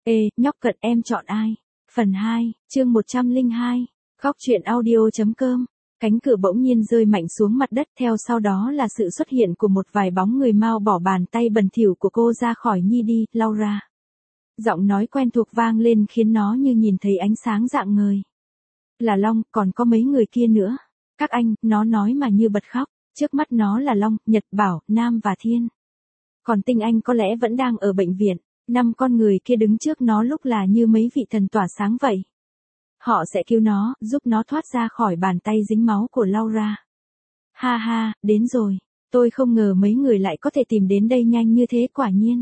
Ê, nhóc cận em chọn ai? Phần 2, chương 102, góc truyện audio.com. Cánh cửa bỗng nhiên rơi mạnh xuống mặt đất, theo sau đó là sự xuất hiện của một vài bóng người mau bỏ bàn tay bẩn thỉu của cô ra khỏi Nhi đi, Laura. Giọng nói quen thuộc vang lên khiến nó như nhìn thấy ánh sáng rạng ngời. Là Long, còn có mấy người kia nữa. Các anh, nó nói mà như bật khóc. Trước mắt nó là Long, Nhật, Bảo, Nam và Thiên. Còn Tinh Anh có lẽ vẫn đang ở bệnh viện. 5 con người kia đứng trước nó lúc là như mấy vị thần tỏa sáng vậy. Họ sẽ cứu nó, giúp nó thoát ra khỏi bàn tay dính máu của Laura. Ha ha, đến rồi. Tôi không ngờ mấy người lại có thể tìm đến đây nhanh như thế, quả nhiên.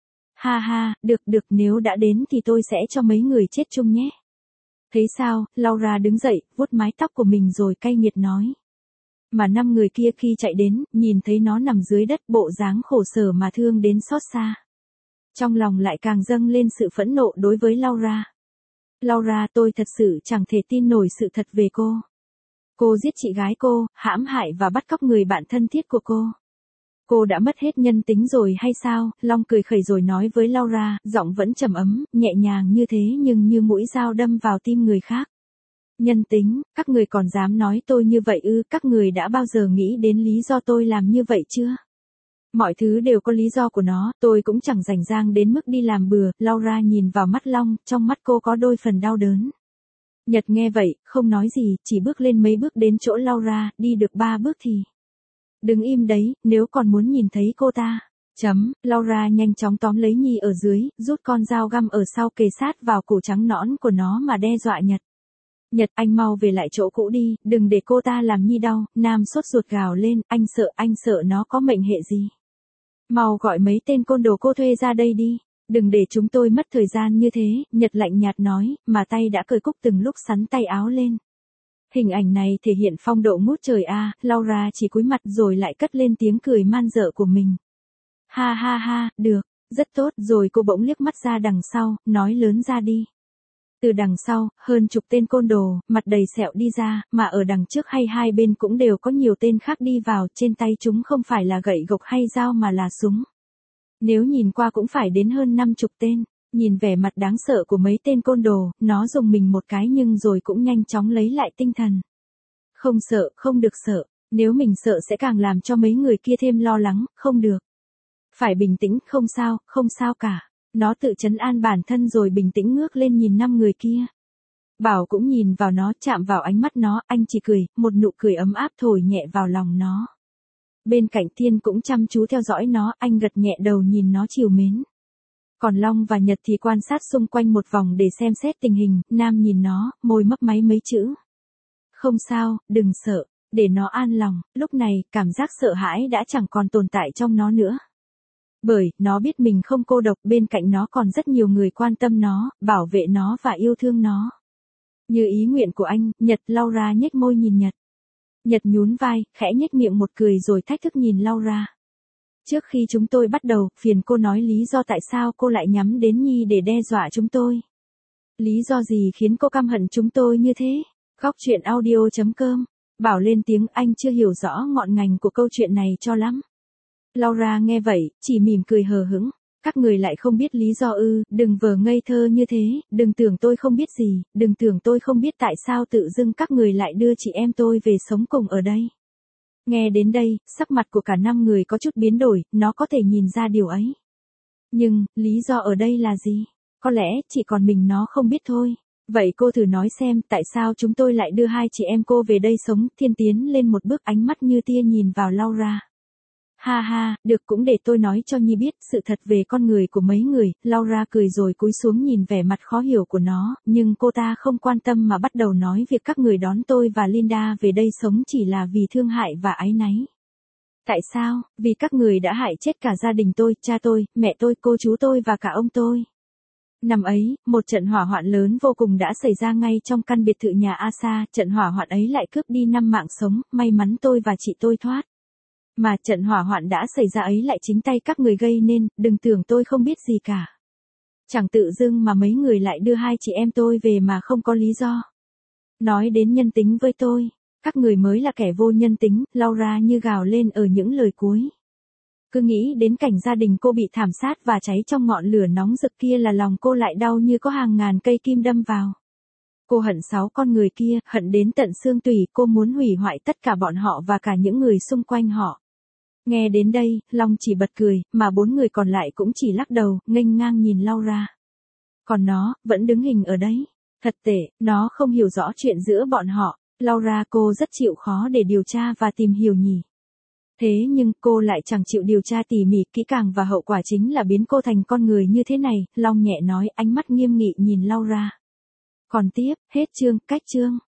Ha ha, được, nếu đã đến thì tôi sẽ cho mấy người chết chung nhé. Thấy sao, Laura đứng dậy, vuốt mái tóc của mình rồi cay nghiệt nói. Mà 5 người kia khi chạy đến, nhìn thấy nó nằm dưới đất, bộ dáng khổ sở mà thương đến xót xa. Trong lòng lại càng dâng lên sự phẫn nộ đối với Laura. Laura, tôi thật sự chẳng thể tin nổi sự thật về cô. Cô giết chị gái cô, hãm hại và bắt cóc người bạn thân thiết của cô. Cô đã mất hết nhân tính rồi hay sao? Long cười khẩy rồi nói với Laura, giọng vẫn trầm ấm, nhẹ nhàng như thế nhưng như mũi dao đâm vào tim người khác. Nhân tính, các người còn dám nói tôi như vậy ư? Các người đã bao giờ nghĩ đến lý do tôi làm như vậy chưa? Mọi thứ đều có lý do của nó, tôi cũng chẳng rảnh rang đến mức đi làm bừa. Laura nhìn vào mắt Long, trong mắt cô có đôi phần đau đớn. Nhật nghe vậy, không nói gì, chỉ bước lên mấy bước đến chỗ Laura, đi được 3 bước thì. Đừng im đấy, nếu còn muốn nhìn thấy cô ta. Laura nhanh chóng tóm lấy Nhi ở dưới, rút con dao găm ở sau kề sát vào cổ trắng nõn của nó mà đe dọa Nhật. Nhật, anh mau về lại chỗ cũ đi, đừng để cô ta làm Nhi đau. Nam sốt ruột gào lên, anh sợ nó có mệnh hệ gì. Mau gọi mấy tên côn đồ cô thuê ra đây đi, đừng để chúng tôi mất thời gian như thế, Nhật lạnh nhạt nói, mà tay đã cởi cúc từng lúc sắn tay áo lên. Hình ảnh này thể hiện phong độ ngút trời a. Laura chỉ cúi mặt rồi lại cất lên tiếng cười man dợ của mình. Ha ha ha, được, rất tốt, rồi cô bỗng liếc mắt ra đằng sau, nói lớn ra đi. Từ đằng sau, hơn chục tên côn đồ, mặt đầy sẹo đi ra, mà ở đằng trước hay hai bên cũng đều có nhiều tên khác đi vào, trên tay chúng không phải là gậy gộc hay dao mà là súng. Nếu nhìn qua cũng phải đến hơn 50 tên, nhìn vẻ mặt đáng sợ của mấy tên côn đồ, nó rùng mình một cái nhưng rồi cũng nhanh chóng lấy lại tinh thần. Không sợ, không được sợ, nếu mình sợ sẽ càng làm cho mấy người kia thêm lo lắng, không được. Phải bình tĩnh, không sao cả. Nó tự trấn an bản thân rồi bình tĩnh ngước lên nhìn 5 người kia. Bảo cũng nhìn vào nó, chạm vào ánh mắt nó, anh chỉ cười, một nụ cười ấm áp thổi nhẹ vào lòng nó. Bên cạnh Thiên cũng chăm chú theo dõi nó, anh gật nhẹ đầu nhìn nó trìu mến. Còn Long và Nhật thì quan sát xung quanh một vòng để xem xét tình hình, Nam nhìn nó, môi mấp máy mấy chữ. Không sao, đừng sợ, để nó an lòng. Lúc này, cảm giác sợ hãi đã chẳng còn tồn tại trong nó nữa. Bởi, nó biết mình không cô độc, bên cạnh nó còn rất nhiều người quan tâm nó, bảo vệ nó và yêu thương nó. Như ý nguyện của anh, Nhật. Laura nhếch môi nhìn Nhật. Nhật nhún vai, khẽ nhếch miệng một cười rồi thách thức nhìn Laura. Trước khi chúng tôi bắt đầu, phiền cô nói lý do tại sao cô lại nhắm đến Nhi để đe dọa chúng tôi. Lý do gì khiến cô căm hận chúng tôi như thế? Góc truyện audio.com. Bảo lên tiếng, anh chưa hiểu rõ ngọn ngành của câu chuyện này cho lắm. Laura nghe vậy, chỉ mỉm cười hờ hững. Các người lại không biết lý do ư? Đừng vờ ngây thơ như thế, đừng tưởng tôi không biết gì, đừng tưởng tôi không biết tại sao tự dưng các người lại đưa chị em tôi về sống cùng ở đây. Nghe đến đây, sắc mặt của cả 5 người có chút biến đổi, nó có thể nhìn ra điều ấy. Nhưng, lý do ở đây là gì? Có lẽ, chỉ còn mình nó không biết thôi. Vậy cô thử nói xem, tại sao chúng tôi lại đưa hai chị em cô về đây sống? Thiên tiến lên một bước, ánh mắt như tia nhìn vào Laura. Ha ha, được, cũng để tôi nói cho Nhi biết sự thật về con người của mấy người. Laura cười rồi cúi xuống nhìn vẻ mặt khó hiểu của nó, nhưng cô ta không quan tâm mà bắt đầu nói việc các người đón tôi và Linda về đây sống chỉ là vì thương hại và áy náy. Tại sao? Vì các người đã hại chết cả gia đình tôi, cha tôi, mẹ tôi, cô chú tôi và cả ông tôi. Năm ấy, một trận hỏa hoạn lớn vô cùng đã xảy ra ngay trong căn biệt thự nhà Asa, trận hỏa hoạn ấy lại cướp đi 5 mạng sống, may mắn tôi và chị tôi thoát. Mà trận hỏa hoạn đã xảy ra ấy lại chính tay các người gây nên, đừng tưởng tôi không biết gì cả. Chẳng tự dưng mà mấy người lại đưa hai chị em tôi về mà không có lý do. Nói đến nhân tính với tôi, các người mới là kẻ vô nhân tính. Laura như gào lên ở những lời cuối. Cứ nghĩ đến cảnh gia đình cô bị thảm sát và cháy trong ngọn lửa nóng rực kia là lòng cô lại đau như có hàng ngàn cây kim đâm vào. Cô hận 6 con người kia, hận đến tận xương tủy, cô muốn hủy hoại tất cả bọn họ và cả những người xung quanh họ. Nghe đến đây, Long chỉ bật cười, mà 4 người còn lại cũng chỉ lắc đầu, nghênh ngang nhìn Laura. Còn nó, vẫn đứng hình ở đấy. Thật tệ, nó không hiểu rõ chuyện giữa bọn họ. Laura, cô rất chịu khó để điều tra và tìm hiểu nhỉ. Thế nhưng cô lại chẳng chịu điều tra tỉ mỉ kỹ càng và hậu quả chính là biến cô thành con người như thế này, Long nhẹ nói, ánh mắt nghiêm nghị nhìn Laura. Còn tiếp, hết chương, cách chương.